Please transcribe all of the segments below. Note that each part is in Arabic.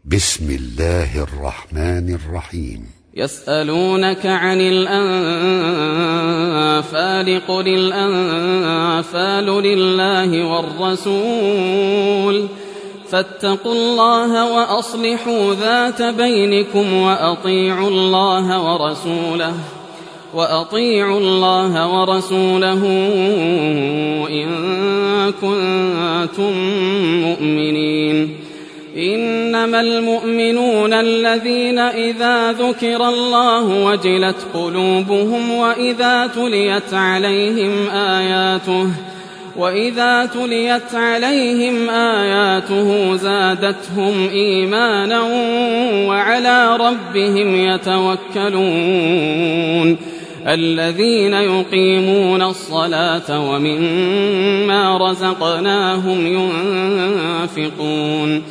بسم الله الرحمن الرحيم. يسألونك عن الأنفال قل الأنفال لله والرسول فاتقوا الله وأصلحوا ذات بينكم وأطيعوا الله ورسوله إن كنتم مؤمنين. إنما المؤمنون الذين إذا ذكر الله وجلت قلوبهم وإذا تليت عليهم آياته زادتهم إيمانا وعلى ربهم يتوكلون. الذين يقيمون الصلاة ومما رزقناهم ينفقون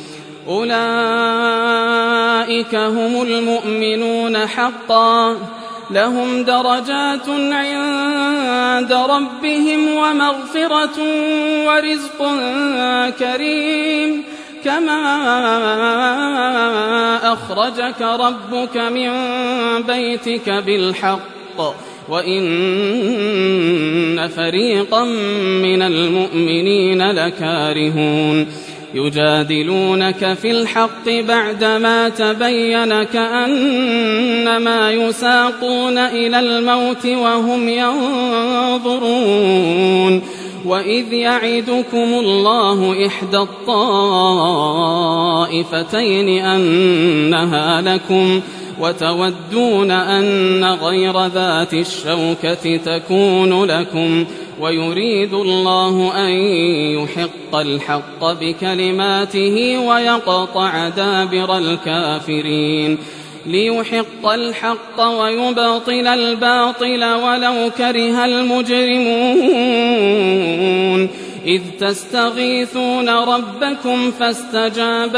أولئك هم المؤمنون حقا لهم درجات عند ربهم ومغفرة ورزق كريم. كما أخرجك ربك من بيتك بالحق وإن فريقا من المؤمنين لكارهون. يجادلونك في الحق بعدما تبين كأنما يساقون إلى الموت وهم ينظرون. وإذ يعدكم الله إحدى الطائفتين أنها لكم وتودون أن غير ذات الشوكة تكون لكم ويريد الله أن يحق الحق بكلماته ويقطع دابر الكافرين. ليحق الحق ويبطل الباطل ولو كره المجرمون. إذ تستغيثون ربكم فاستجاب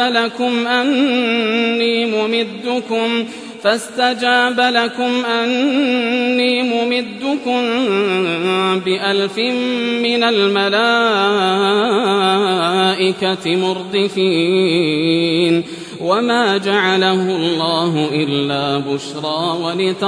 لكم أني ممدكم ب1000 من الملائكة مردفين. وما جعله الله إلا بشرى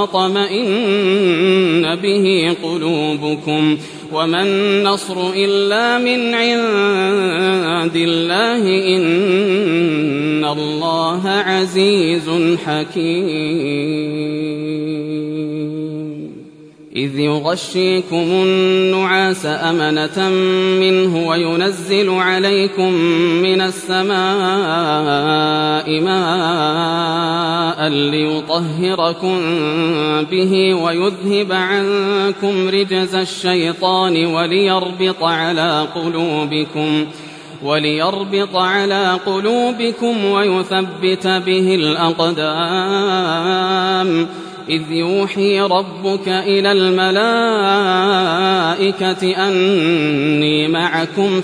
ولتطمئن به قلوبكم وما النصر إلا من عند الله إن الله عزيز حكيم. إذ يغشيكم النعاس أمنة منه وينزل عليكم من السماء ماء ليطهركم به ويذهب عنكم رجز الشيطان وليربط على قلوبكم ويثبت به الأقدام. إذ يوحي ربك إلى الملائكة أني معكم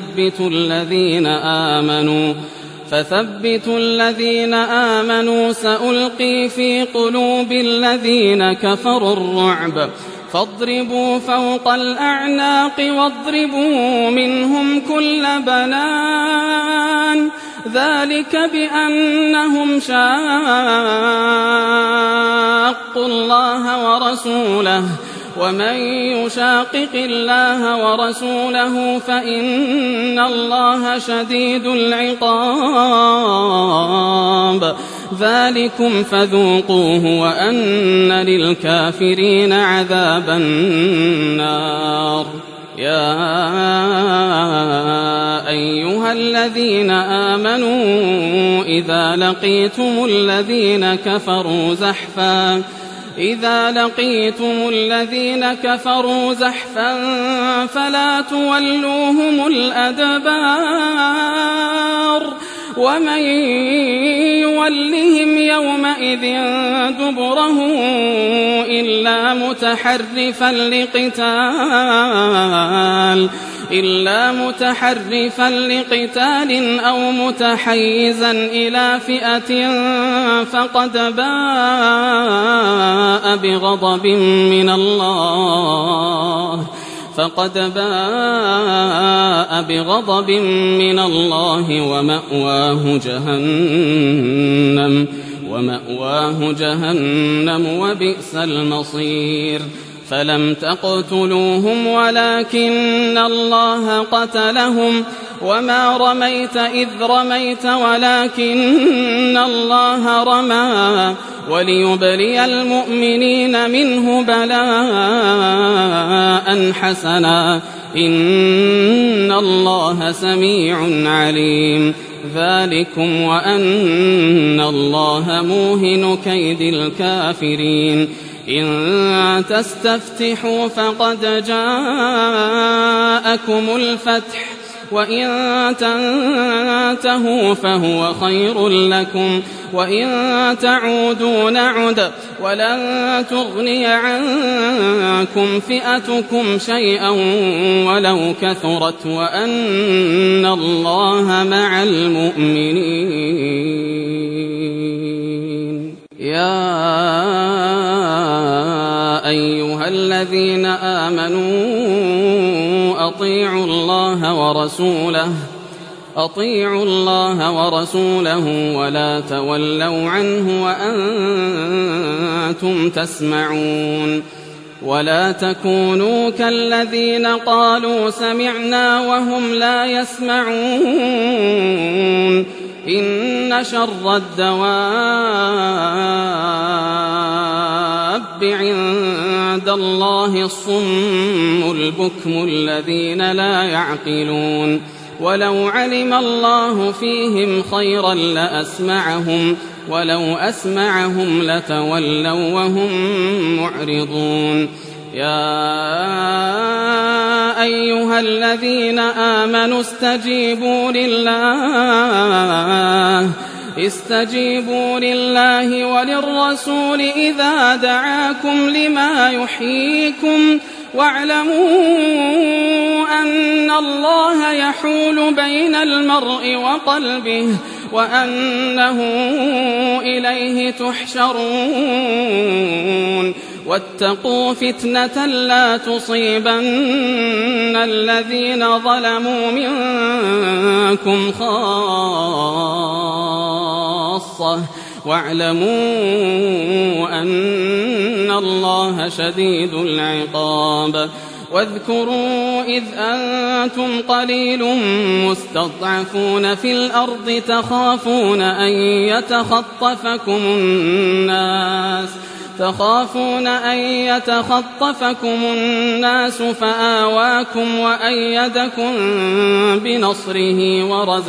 فثبتوا الذين آمنوا سألقي في قلوب الذين كفروا الرعب فاضربوا فوق الأعناق واضربوا منهم كل بنان. ذلك بأنهم شاقوا الله ورسوله ومن يشاقق الله ورسوله فإن الله شديد العقاب. ذلكم فذوقوه وأن للكافرين عذاب النار. يا أيها الذين آمنوا إذا لقيتم الذين كفروا زحفا فلا تولوهم الأدبار. ومن يولهم يومئذ دبره إلا متحرفا لقتال أو متحيزا إلى فئة فقد باء بغضب من الله فقد باء بغضب من الله ومأواه جهنم وبئس المصير. فلم تقتلوهم ولكن الله قتلهم وما رميت إذ رميت ولكن الله رمى وليبلي المؤمنين منه بلاء حسنا إن الله سميع عليم. ذلكم وأن الله موهن كيد الكافرين. إن تستفتحوا فقد جاءكم الفتح وإن تنتهوا فهو خير لكم وإن تعودوا نعد ولن تغني عنكم فئتكم شيئا ولو كثرت وأن الله مع المؤمنين. يا أيها الذين آمنوا أطيعوا الله ورسوله ولا تولوا عنه وأنتم تسمعون. ولا تكونوا كالذين قالوا سمعنا وهم لا يسمعون. إن شر الدواب عند الله الصم البكم الذين لا يعقلون. ولو علم الله فيهم خيرا لأسمعهم ولو أسمعهم لتولوا وهم معرضون. يا أيها الذين آمنوا استجيبوا لله وللرسول إذا دعاكم لما يحييكم واعلموا أن الله يحول بين المرء وقلبه وأنه إليه تحشرون. واتقوا فتنة لا تصيبن الذين ظلموا منكم خاصة واعلموا أن الله شديد العقاب. واذكروا إذ أنتم قليل مستضعفون في الأرض تخافون أن يتخطفكم الناس فآواكم وأيدكم بنصره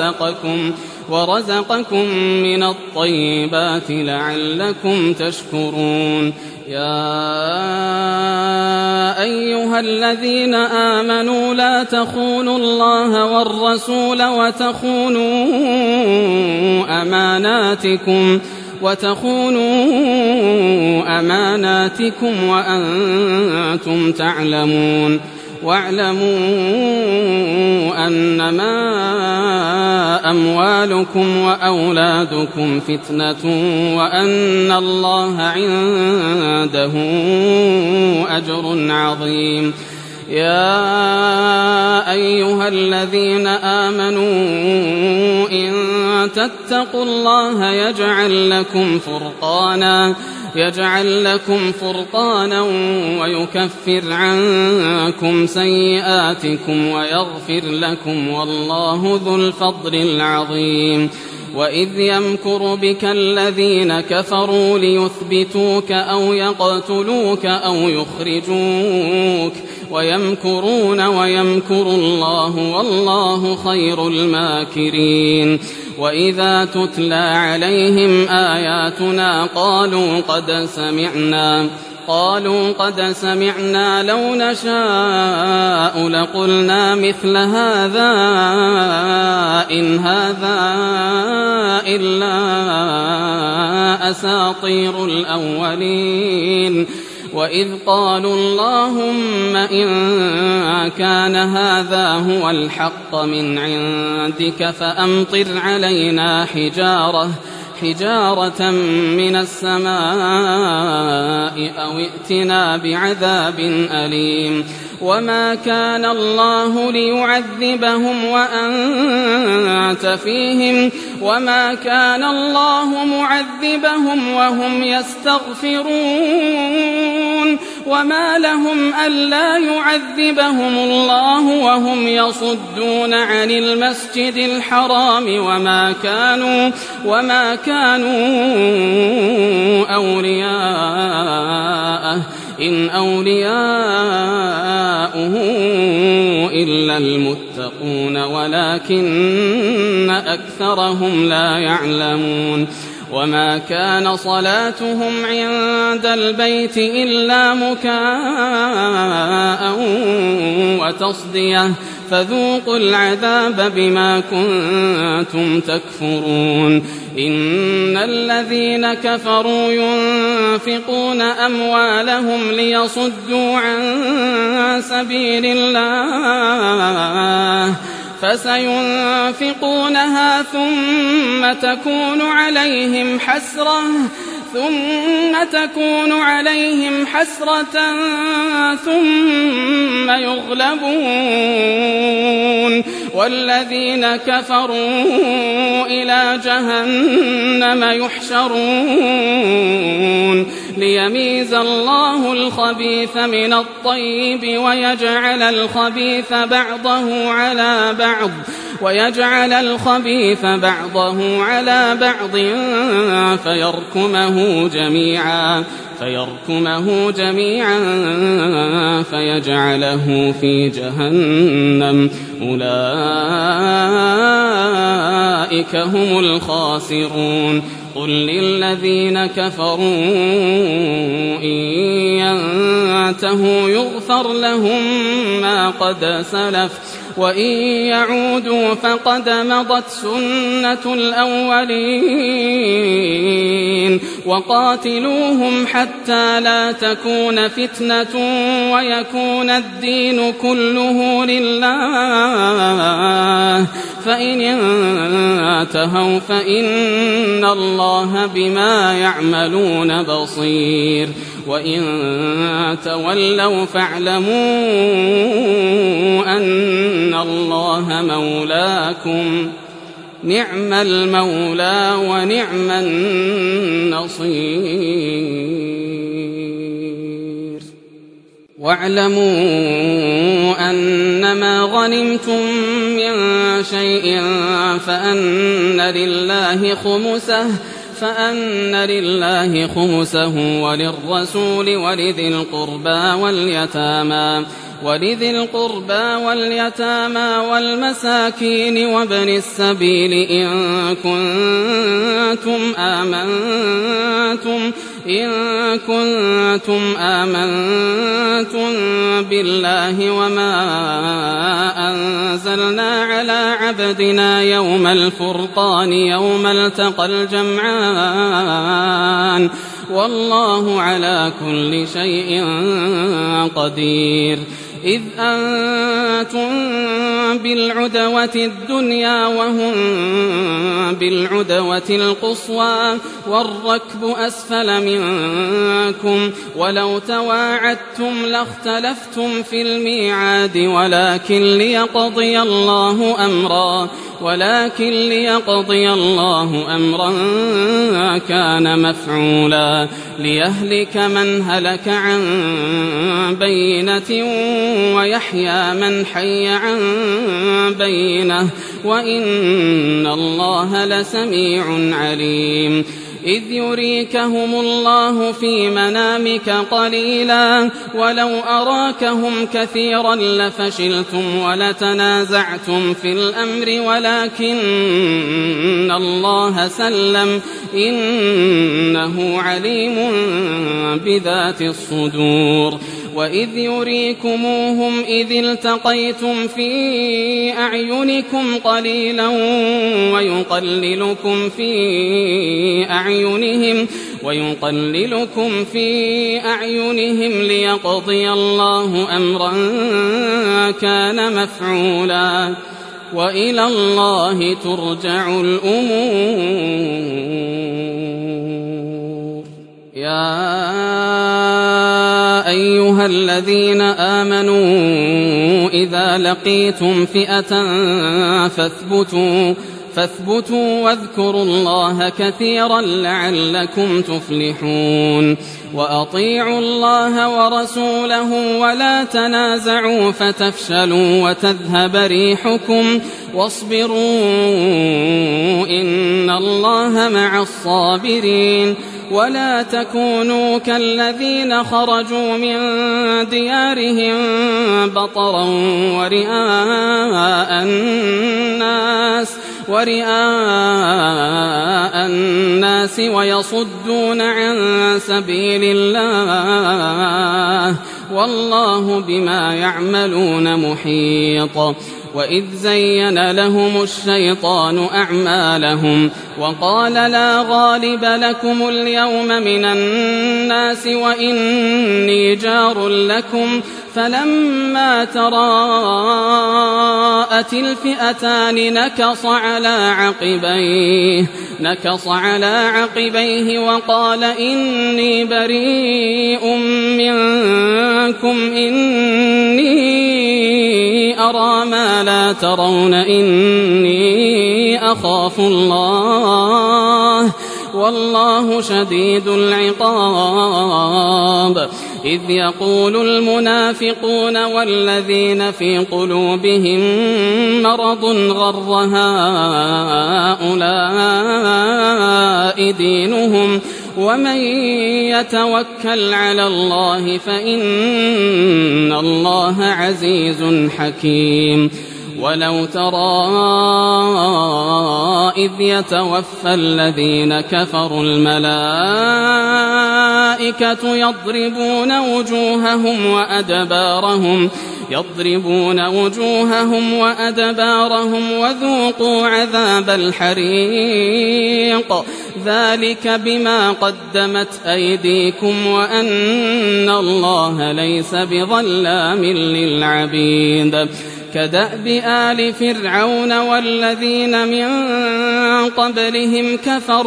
ورزقكم من الطيبات لعلكم تشكرون. يا أيها الذين آمنوا لا تخونوا الله والرسول وتخونوا أماناتكم وأنتم تعلمون. واعلموا أنما أموالكم وأولادكم فتنة وأن الله عنده أجر عظيم. يا أيها الذين آمنوا إن تتقوا الله يجعل لكم فرقانا ويكفر عنكم سيئاتكم ويغفر لكم والله ذو الفضل العظيم. وإذ يمكر بك الذين كفروا ليثبتوك أو يقتلوك أو يخرجوك ويمكرون ويمكر الله والله خير الماكرين. وإذا تتلى عليهم آياتنا قالوا قد سمعنا لو نشاء لقلنا مثل هذا إن هذا إلا أساطير الأولين. وإذ قالوا اللهم إن كان هذا هو الحق من عندك حجارة من السماء أو ائتنا بعذاب أليم وما كان الله ليعذبهم وأنت فيهم وما كان الله معذبهم وهم يستغفرون وما لهم ألا يعذبهم الله وهم يصدون عن المسجد الحرام وما كانوا أولياءه إن أولياؤه إلا المتقون ولكن أكثرهم لا يعلمون وما كان صلاتهم عند البيت إلا مكاء وتصدية فذوقوا العذاب بما كنتم تكفرون إن الذين كفروا ينفقون أموالهم ليصدوا عن سبيل الله فسينفقونها ثم تكون عليهم حسرة ثم يغلبون والذين كفروا إلى جهنم يحشرون ليميز الله الخبيث من الطيب ويجعل الخبيث بعضه على بعض فيركمه جميعا فيجعله في جهنم أولئك هم الخاسرون قل للذين كفروا إن ينتهوا يغفر لهم ما قد سلف وإن يعودوا فقد مضت سنة الأولين وقاتلوهم حتى لا تكون فتنة ويكون الدين كله لله فإن انتهوا فإن الله بما يعملون بصير وإن تولوا فاعلموا أن الله مولاكم نعم المولى ونعم النصير واعلموا أنما غنمتم من شيء فأن لله خمسه وللرسول ولذي القربى واليتامى والمساكين وابن السبيل إن كنتم آمنتم بالله وما أنزلنا على عبدنا يوم الفرقان يوم التقى الجمعان والله على كل شيء قدير إذ أنتم بالعدوة الدنيا وهم بالعدوة القصوى والركب أسفل منكم ولو تواعدتم لاختلفتم في الميعاد ولكن ليقضي الله أمرا كان مفعولا ليهلك من هلك عن بينة ويحيى من حي عن بينة وإن الله لسميع عليم إذ يريكهم الله في منامك قليلا ولو أراكهم كثيرا لفشلتم ولتنازعتم في الأمر ولكن الله سلم إنه عليم بذات الصدور وإذ يريكموهم إذ التقيتم في أعينكم قليلا ويقللكم في أعينهم ليقضي الله أمرا كان مفعولا وإلى الله ترجع الأمور أيها الذين آمنوا إذا لقيتم فئة فاثبتوا واذكروا الله كثيرا لعلكم تفلحون وأطيعوا الله ورسوله ولا تنازعوا فتفشلوا وتذهب ريحكم واصبروا إن الله مع الصابرين ولا تكونوا كالذين خرجوا من ديارهم بطرا ورئاء الناس ويصدون عن سبيل الله والله بما يعملون محيط وإذ زين لهم الشيطان أعمالهم وقال لا غالب لكم اليوم من الناس وإني جار لكم فلما تراءت الفئتان نكص على عقبيه وقال إني بريء منكم إني أرى ما لا ترون إني أخاف الله والله شديد العقاب إذ يقول المنافقون والذين في قلوبهم مرض غر هؤلاء دينهم ومن يتوكل على الله فإن الله عزيز حكيم ولو ترى إذ يتوفى الذين كفروا الملائكة يضربون وجوههم وأدبارهم وذوقوا عذاب الحريق ذلك بما قدمت أيديكم وأن الله ليس بظلام للعبيد كدأب آل فرعون والذين من قبلهم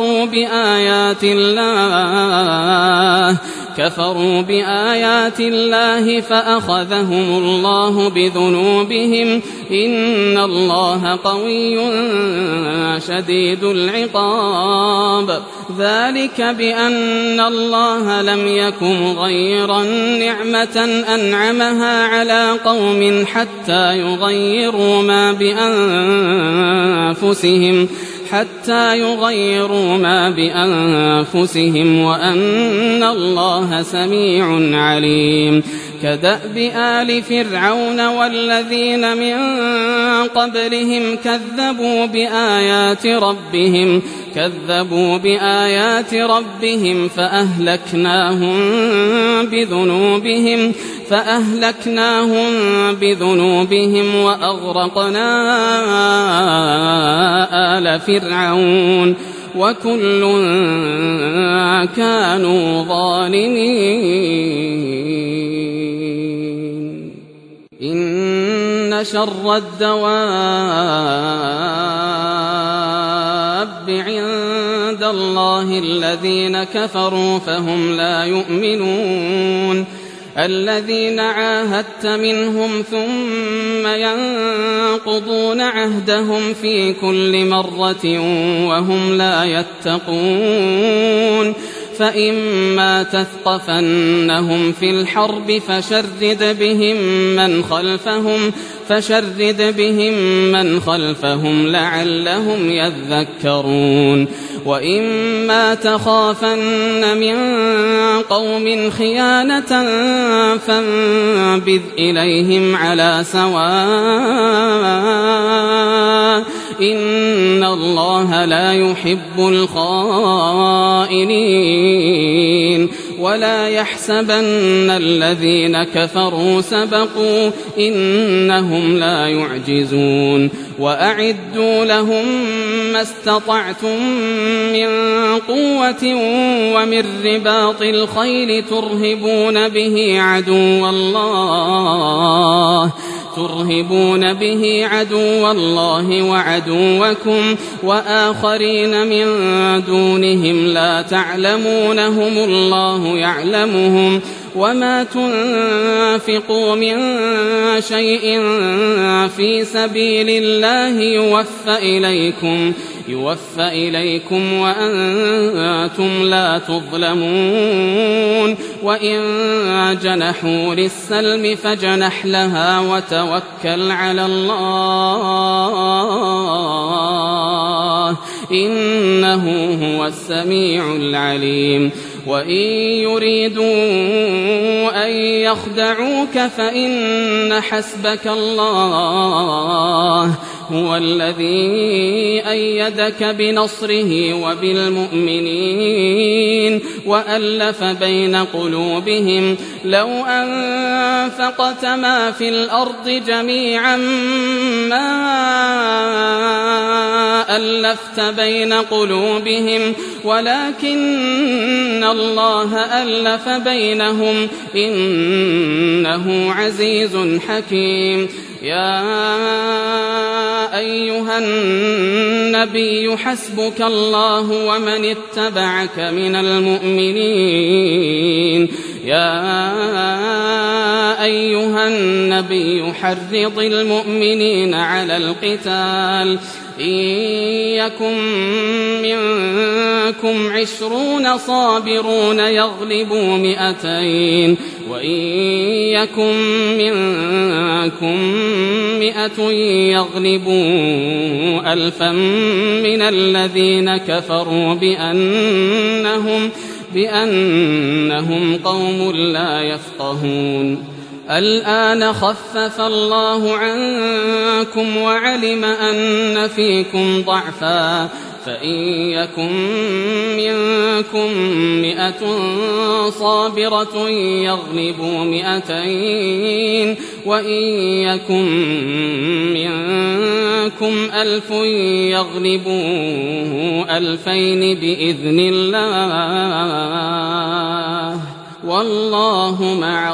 كفروا بآيات الله فأخذهم الله بذنوبهم إن الله قوي شديد العقاب ذلك بأن الله لم يكن غير نعمة أنعمها على قوم حتى يغيروا ما بأنفسهم وأن الله سميع عليم كدأب آل فرعون والذين من قبلهم كذبوا بآيات ربهم فأهلكناهم بذنوبهم وأغرقنا آل فرعون وكل كانوا ظالمين إن شر الدواب عند الله الذين كفروا فهم لا يؤمنون الذين عاهدت منهم ثم ينقضون عهدهم في كل مرة وهم لا يتقون فإما تثقفنهم في الحرب فشرد بهم من خلفهم لعلهم يذكرون وإما تخافن من قوم خيانة فانبذ إليهم على سواء إن الله لا يحب الخائنين ولا يحسبن الذين كفروا سبقوا إنهم لا يعجزون وأعدوا لهم ما استطعتم من قوة ومن رباط الخيل ترهبون به عدو الله وعدوكم وآخرين من دونهم لا تعلمونهم الله يعلمهم وما تنفقوا من شيء في سبيل الله يوفى إليكم وأنتم لا تظلمون وإن جنحوا للسلم فاجنح لها وتوكل على الله إنه هو السميع العليم وإن يريدوا أن يخدعوك فإن حسبك الله هو الذي أيدك بنصره وبالمؤمنين وألف بين قلوبهم لو أنفقت ما في الأرض جميعا ما ألفت بين قلوبهم ولكن الله ألف بينهم إنه عزيز حكيم يا أيها النبي حسبك الله ومن اتبعك من المؤمنين يا أيها النبي حرض المؤمنين على القتال إن يكن منكم 20 صابرون يغلبوا 200 وإن يكن منكم 100 يغلبوا 1000 من الذين كفروا بأنهم قوم لا يفقهون الآن خفف الله عنكم وعلم أن فيكم ضعفا فإن يكن منكم 100 صابرة يغلبوا 200 وإن يكن منكم 1000 يغلبوا 2000 بإذن الله والله مع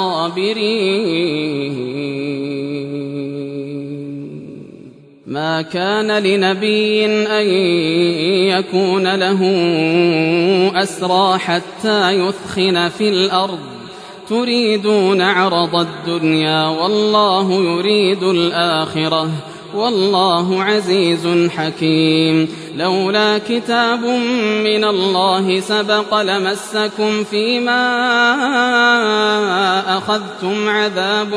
الصابرين ما كان لنبي أن يكون له أسرى حتى يثخن في الأرض تريدون عرض الدنيا والله يريد الآخرة والله عزيز حكيم لولا كتاب من الله سبق لمسكم فيما أخذتم عذاب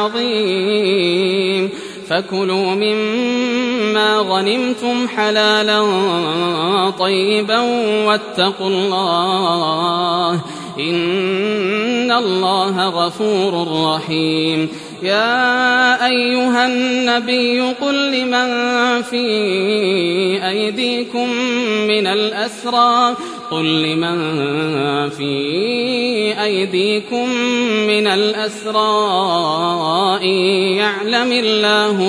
عظيم فكلوا مما غنمتم حلالا طيبا واتقوا الله إن الله غفور رحيم يا أيها النبي قل لمن في أيديكم من الأسرى إن يعلم الله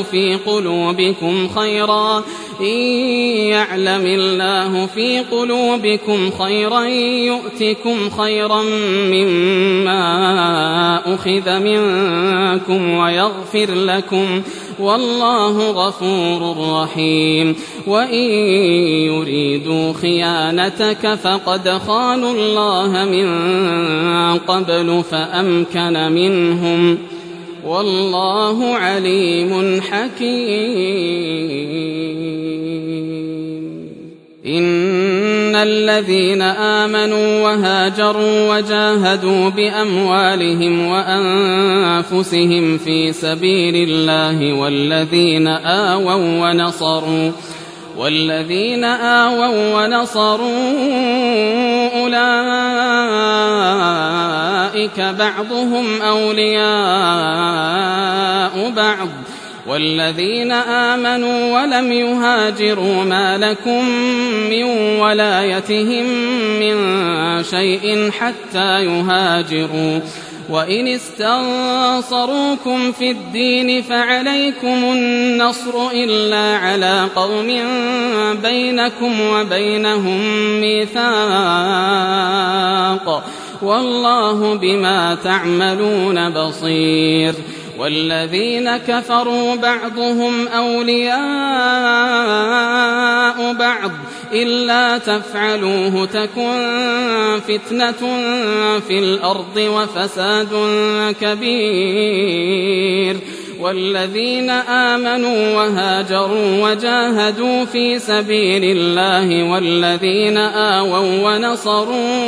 في قلوبكم خيرا يؤتكم خيرا مما أخذ منكم ويغفر لكم والله غفور رحيم وإن يريدوا خيانتك فقد خانوا الله من قبل فأمكن منهم والله عليم حكيم إن الذين آمنوا وهاجروا وجاهدوا بأموالهم وأنفسهم في سبيل الله والذين آووا ونصروا أولئك بعضهم أولياء بعض والذين آمنوا ولم يهاجروا ما لكم من ولايتهم من شيء حتى يهاجروا وإن استنصروكم في الدين فعليكم النصر إلا على قوم بينكم وبينهم ميثاق والله بما تعملون بصير والذين كفروا بعضهم أولياء بعض إلا تفعلوه تكن فتنة في الأرض وفساد كبير والذين آمنوا وهاجروا وجاهدوا في سبيل الله والذين آووا ونصروا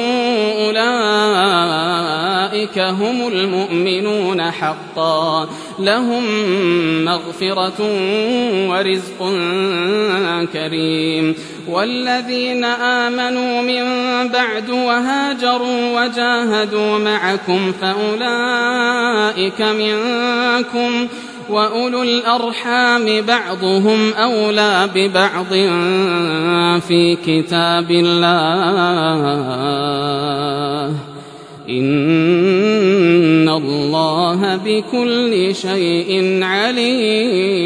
أولئك هم المؤمنون حقا لهم مغفرة ورزق كريم والذين آمنوا من بعد وهاجروا وجاهدوا معكم فأولئك منكم وأولو الأرحام بعضهم أولى ببعض في كتاب الله إن الله بكل شيء عليم.